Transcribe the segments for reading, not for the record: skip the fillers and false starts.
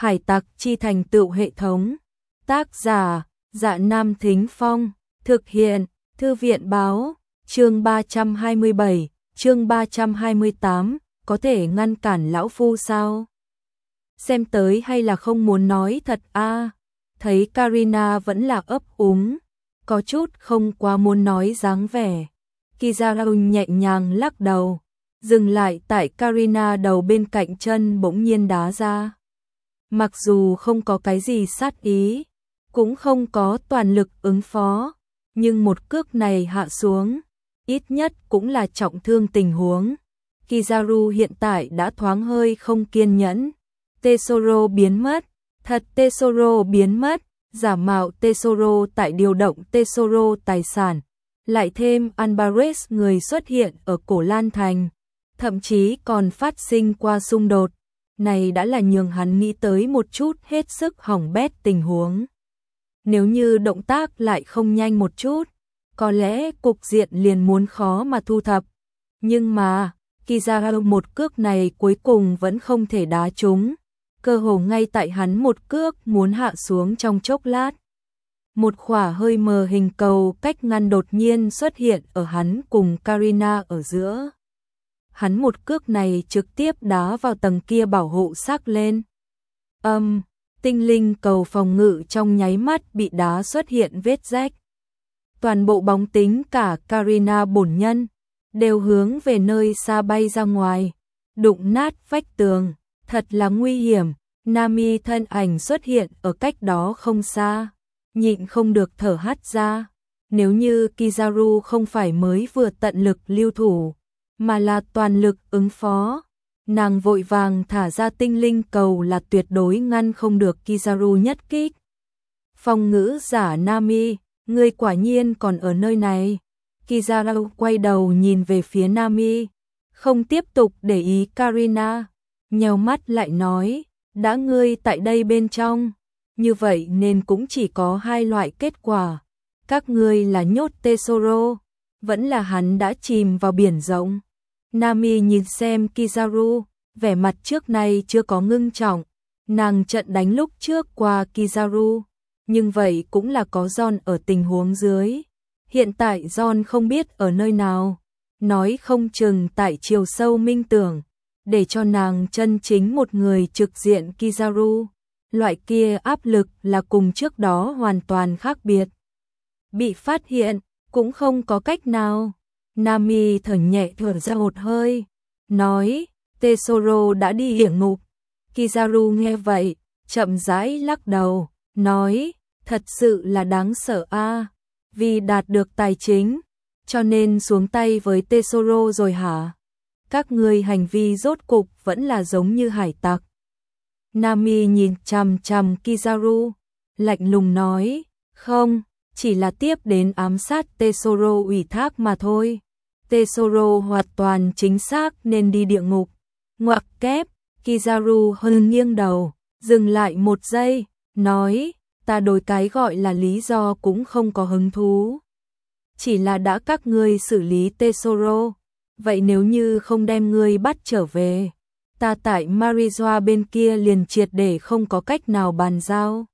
Hải tặc chi thành tựu hệ thống. Tác giả, Dạ Nam Thính Phong. Thực hiện, Thư viện báo. Chương 327, chương 328, có thể ngăn cản lão phu sao? Xem tới hay là không muốn nói thật a? Thấy Karina vẫn là ấp úng, có chút không quá muốn nói dáng vẻ. Kizaru nhẹ nhàng lắc đầu, dừng lại tại Karina đầu bên cạnh chân bỗng nhiên đá ra. Mặc dù không có cái gì sát ý, cũng không có toàn lực ứng phó, nhưng một cước này hạ xuống, ít nhất cũng là trọng thương tình huống. Kizaru hiện tại đã thoáng hơi không kiên nhẫn. Tesoro biến mất, thật Tesoro biến mất, giả mạo Tesoro tại điều động Tesoro tài sản, lại thêm Alvarez người xuất hiện ở Cổ Lan Thành, thậm chí còn phát sinh qua xung đột. Này đã là nhường hắn nghĩ tới một chút hết sức hỏng bét tình huống. Nếu như động tác lại không nhanh một chút, có lẽ cục diện liền muốn khó mà thu thập. Nhưng mà, Kizaru một cước này cuối cùng vẫn không thể đá trúng. Cơ hồ ngay tại hắn một cước muốn hạ xuống trong chốc lát. Một khỏa hơi mờ hình cầu cách ngăn đột nhiên xuất hiện ở hắn cùng Karina ở giữa. Hắn một cước này trực tiếp đá vào tầng kia bảo hộ xác lên. Tinh linh cầu phòng ngự trong nháy mắt bị đá xuất hiện vết rách. Toàn bộ bóng tính cả Karina bổn nhân đều hướng về nơi xa bay ra ngoài, đụng nát vách tường, thật là nguy hiểm. Nami thân ảnh xuất hiện ở cách đó không xa, nhịn không được thở hắt ra. Nếu như Kizaru không phải mới vừa tận lực lưu thủ, mà là toàn lực ứng phó, nàng vội vàng thả ra tinh linh cầu là tuyệt đối ngăn không được Kizaru nhất kích. Phong ngữ giả Nami, ngươi quả nhiên còn ở nơi này. Kizaru quay đầu nhìn về phía Nami, không tiếp tục để ý Karina, nheo mắt lại nói, đã ngươi tại đây bên trong, như vậy nên cũng chỉ có hai loại kết quả. Các ngươi là nhốt Tesoro, vẫn là hắn đã chìm vào biển rộng. Nami nhìn xem Kizaru, vẻ mặt trước nay chưa có ngưng trọng. Nàng trận đánh lúc trước qua Kizaru, nhưng vậy cũng là có John ở tình huống dưới. Hiện tại John không biết ở nơi nào, nói không chừng tại chiều sâu minh tưởng, để cho nàng chân chính một người trực diện Kizaru. Loại kia áp lực là cùng trước đó hoàn toàn khác biệt. Bị phát hiện, cũng không có cách nào. Nami thở nhẹ thở ra một hơi, nói, Tesoro đã đi địa ngục. Kizaru nghe vậy, chậm rãi lắc đầu, nói, thật sự là đáng sợ a, vì đạt được tài chính, cho nên xuống tay với Tesoro rồi hả? Các ngươi hành vi rốt cục vẫn là giống như hải tặc. Nami nhìn chằm chằm Kizaru, lạnh lùng nói, không, chỉ là tiếp đến ám sát Tesoro ủy thác mà thôi. Tesoro hoàn toàn chính xác nên đi địa ngục. Ngoặc kép, Kizaru hơi nghiêng đầu, dừng lại một giây, nói, ta đối cái gọi là lý do cũng không có hứng thú. Chỉ là đã các ngươi xử lý Tesoro, vậy nếu như không đem ngươi bắt trở về, ta tại Marijoa bên kia liền triệt để không có cách nào bàn giao.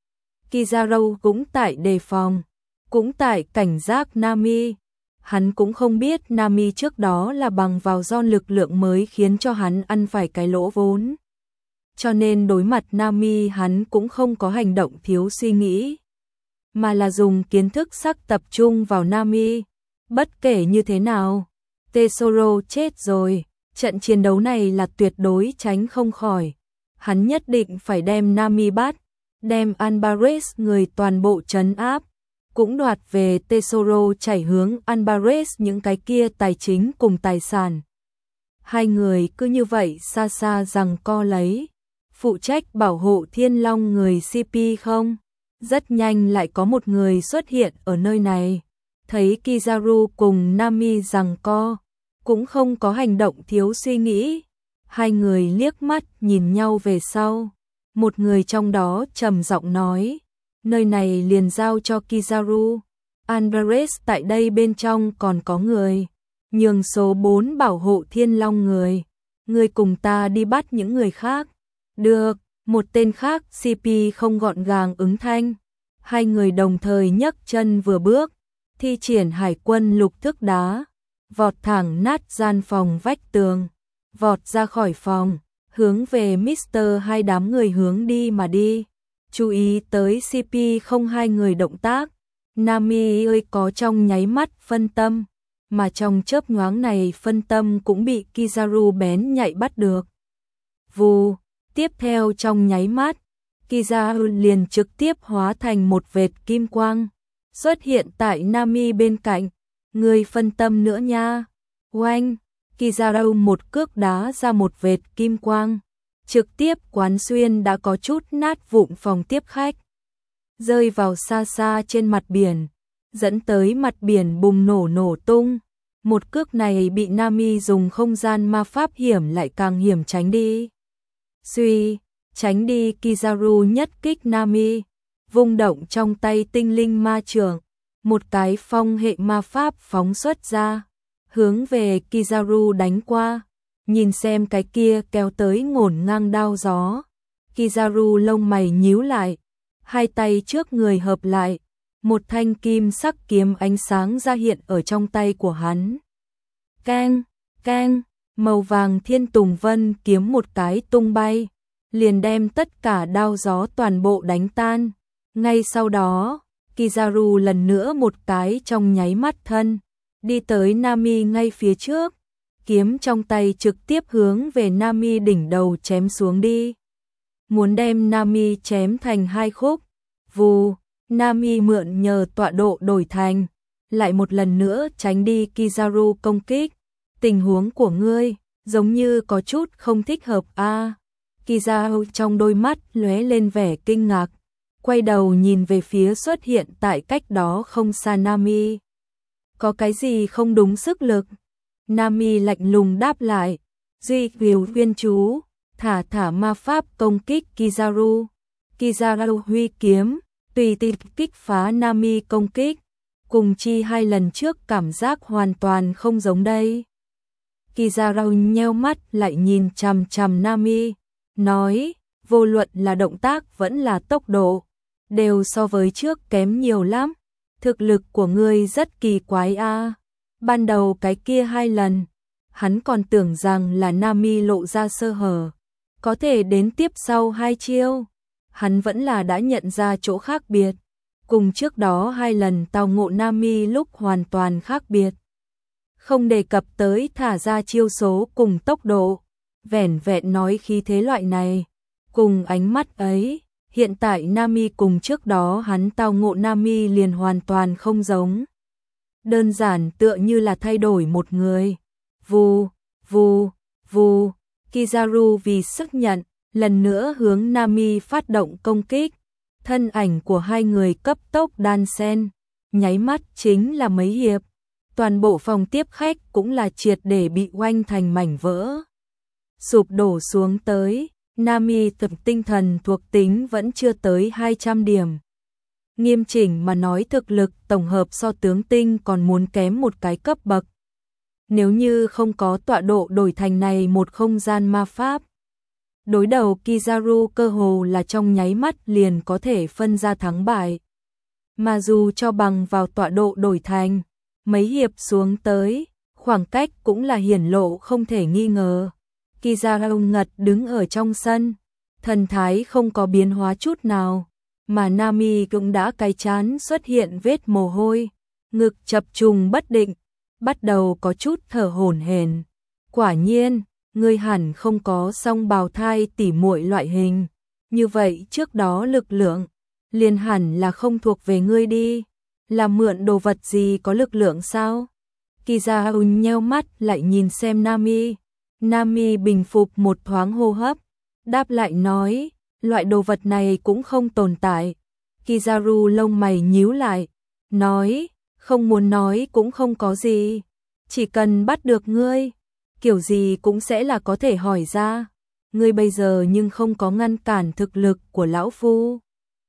Kizaru cũng tại đề phòng, cũng tại cảnh giác Nami. Hắn cũng không biết Nami trước đó là bằng vào do lực lượng mới khiến cho hắn ăn phải cái lỗ vốn. Cho nên đối mặt Nami hắn cũng không có hành động thiếu suy nghĩ, mà là dùng kiến thức sắc tập trung vào Nami. Bất kể như thế nào, Tesoro chết rồi, trận chiến đấu này là tuyệt đối tránh không khỏi. Hắn nhất định phải đem Nami bắt, đem Alvarez người toàn bộ trấn áp, cũng đoạt về Tesoro chảy hướng Alvarez những cái kia tài chính cùng tài sản. Hai người cứ như vậy xa xa giằng co lấy. Phụ trách bảo hộ Thiên Long người CP không? Rất nhanh lại có một người xuất hiện ở nơi này. Thấy Kizaru cùng Nami giằng co, cũng không có hành động thiếu suy nghĩ. Hai người liếc mắt nhìn nhau về sau. Một người trong đó trầm giọng nói, nơi này liền giao cho Kizaru. Alvarez tại đây bên trong còn có người. Nhường số 4 bảo hộ Thiên Long người. Người cùng ta đi bắt những người khác. Được, Một tên khác CP không gọn gàng ứng thanh. Hai người đồng thời nhấc chân vừa bước, thi triển hải quân lục thức đá, vọt thẳng nát gian phòng vách tường, vọt ra khỏi phòng, hướng về Mr. Hai đám người hướng đi mà đi. Chú ý tới CP không hai người động tác, Nami ơi có trong nháy mắt phân tâm, mà trong chớp nhoáng này phân tâm cũng bị Kizaru bén nhạy bắt được. Vù, tiếp theo trong nháy mắt, Kizaru liền trực tiếp hóa thành một vệt kim quang, xuất hiện tại Nami bên cạnh. Người phân tâm nữa nha. Oanh, Kizaru một cước đá ra một vệt kim quang, trực tiếp quán xuyên đã có chút nát vụn phòng tiếp khách, rơi vào xa xa trên mặt biển, dẫn tới mặt biển bùng nổ tung. Một cước này bị Nami dùng không gian ma pháp hiểm lại càng hiểm tránh đi. Suy, tránh đi. Kizaru nhất kích Nami, vung động trong tay tinh linh ma chưởng, một cái phong hệ ma pháp phóng xuất ra, hướng về Kizaru đánh qua. Nhìn xem cái kia kéo tới ngổn ngang đao gió, Kizaru lông mày nhíu lại, hai tay trước người hợp lại, một thanh kim sắc kiếm ánh sáng ra hiện ở trong tay của hắn. Keng, keng, màu vàng thiên tùng vân kiếm một cái tung bay, liền đem tất cả đao gió toàn bộ đánh tan. Ngay sau đó, Kizaru lần nữa một cái trong nháy mắt thân, đi tới Nami ngay phía trước, kiếm trong tay trực tiếp hướng về Nami đỉnh đầu chém xuống đi, muốn đem Nami chém thành hai khúc. Vù, Nami mượn nhờ tọa độ đổi thành, lại một lần nữa tránh đi Kizaru công kích. Tình huống của ngươi giống như có chút không thích hợp a. Kizaru trong đôi mắt lóe lên vẻ kinh ngạc, quay đầu nhìn về phía xuất hiện tại cách đó không xa Nami. Có cái gì không đúng sức lực? Nami lạnh lùng đáp lại, duy viều viên chú, thả ma pháp công kích Kizaru. Kizaru huy kiếm, tùy tiện kích phá Nami công kích, cùng chi hai lần trước cảm giác hoàn toàn không giống đây. Kizaru nheo mắt lại nhìn chằm chằm Nami, nói, vô luận là động tác vẫn là tốc độ, đều so với trước kém nhiều lắm. Thực lực của ngươi rất kỳ quái a. Ban đầu cái kia hai lần, hắn còn tưởng rằng là Nami lộ ra sơ hở, có thể đến tiếp sau hai chiêu, hắn vẫn là đã nhận ra chỗ khác biệt, cùng trước đó hai lần tao ngộ Nami lúc hoàn toàn khác biệt. Không đề cập tới thả ra chiêu số cùng tốc độ, vẻn vẹn nói khí thế loại này, cùng ánh mắt ấy, hiện tại Nami cùng trước đó hắn tao ngộ Nami liền hoàn toàn không giống. Đơn giản tựa như là thay đổi một người. Vù, vù, vù, Kizaru vì sức nhận, lần nữa hướng Nami phát động công kích. Thân ảnh của hai người cấp tốc đan xen, nháy mắt chính là mấy hiệp. Toàn bộ phòng tiếp khách cũng là triệt để bị oanh thành mảnh vỡ, sụp đổ xuống tới. Nami tập tinh thần thuộc tính vẫn chưa tới 200 điểm. Nghiêm chỉnh mà nói thực lực tổng hợp so tướng tinh còn muốn kém một cái cấp bậc. Nếu như không có tọa độ đổi thành này một không gian ma pháp, đối đầu Kizaru cơ hồ là trong nháy mắt liền có thể phân ra thắng bại. Mà dù cho bằng vào tọa độ đổi thành, mấy hiệp xuống tới, khoảng cách cũng là hiển lộ không thể nghi ngờ. Kizaru ngật đứng ở trong sân, thần thái không có biến hóa chút nào, mà Nami cũng đã cái chán xuất hiện vết mồ hôi, ngực chập trùng bất định, bắt đầu có chút thở hổn hển. Quả nhiên, ngươi hẳn không có song bào thai tỉ muội loại hình, như vậy trước đó lực lượng liền hẳn là không thuộc về ngươi đi, là mượn đồ vật gì có lực lượng sao? Kizaru nheo mắt lại nhìn xem Nami. Nami bình phục một thoáng hô hấp, đáp lại nói, loại đồ vật này cũng không tồn tại. Kizaru lông mày nhíu lại, nói, không muốn nói cũng không có gì, chỉ cần bắt được ngươi, kiểu gì cũng sẽ là có thể hỏi ra. Ngươi bây giờ nhưng không có ngăn cản thực lực của lão phu.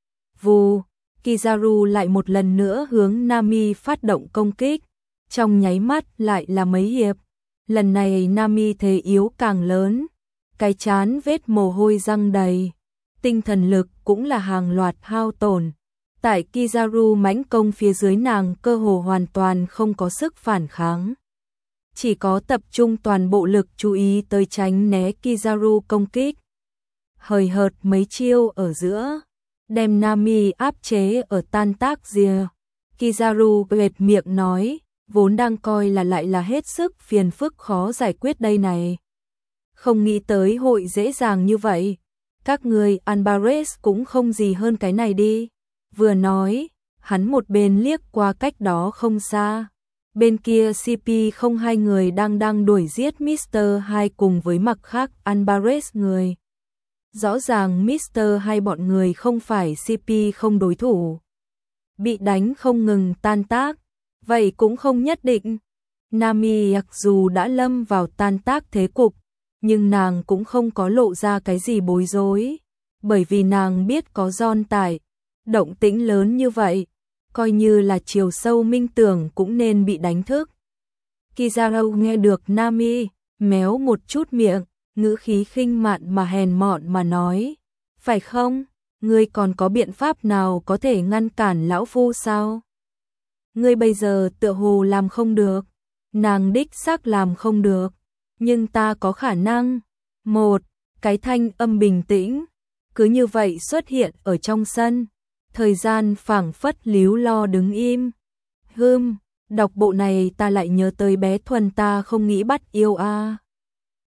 Vù, Kizaru lại một lần nữa hướng Nami phát động công kích, trong nháy mắt lại là mấy hiệp. Lần này Nami thế yếu càng lớn, cái chán vết mồ hôi răng đầy, tinh thần lực cũng là hàng loạt hao tổn. Tại Kizaru mãnh công phía dưới nàng cơ hồ hoàn toàn không có sức phản kháng. Chỉ có tập trung toàn bộ lực chú ý tới tránh né Kizaru công kích. Hời hợt mấy chiêu ở giữa, đem Nami áp chế ở tan tác rìa. Kizaru bệt miệng nói, vốn đang coi là lại là hết sức phiền phức khó giải quyết đây này. Không nghĩ tới hội dễ dàng như vậy. Các người Alvarez cũng không gì hơn cái này đi. Vừa nói, hắn một bên liếc qua cách đó không xa. Bên kia CP không hai người đang đuổi giết Mr. Hai cùng với mặt khác Alvarez người. Rõ ràng Mr. Hai bọn người không phải CP không đối thủ. Bị đánh không ngừng tan tác, vậy cũng không nhất định. Nami mặc dù đã lâm vào tan tác thế cục, nhưng nàng cũng không có lộ ra cái gì bối rối, bởi vì nàng biết có John tại, động tĩnh lớn như vậy, coi như là chiều sâu minh tưởng cũng nên bị đánh thức. Kizaru nghe được Nami, méo một chút miệng, ngữ khí khinh mạn mà hèn mọn mà nói, phải không, ngươi còn có biện pháp nào có thể ngăn cản lão phu sao? Ngươi bây giờ tựa hồ làm không được, nàng đích xác làm không được, nhưng ta có khả năng. Một, cái thanh âm bình tĩnh, cứ như vậy xuất hiện ở trong sân, thời gian phảng phất líu lo đứng im. Đọc bộ này ta lại nhớ tới bé Thuần ta không nghĩ bắt yêu a.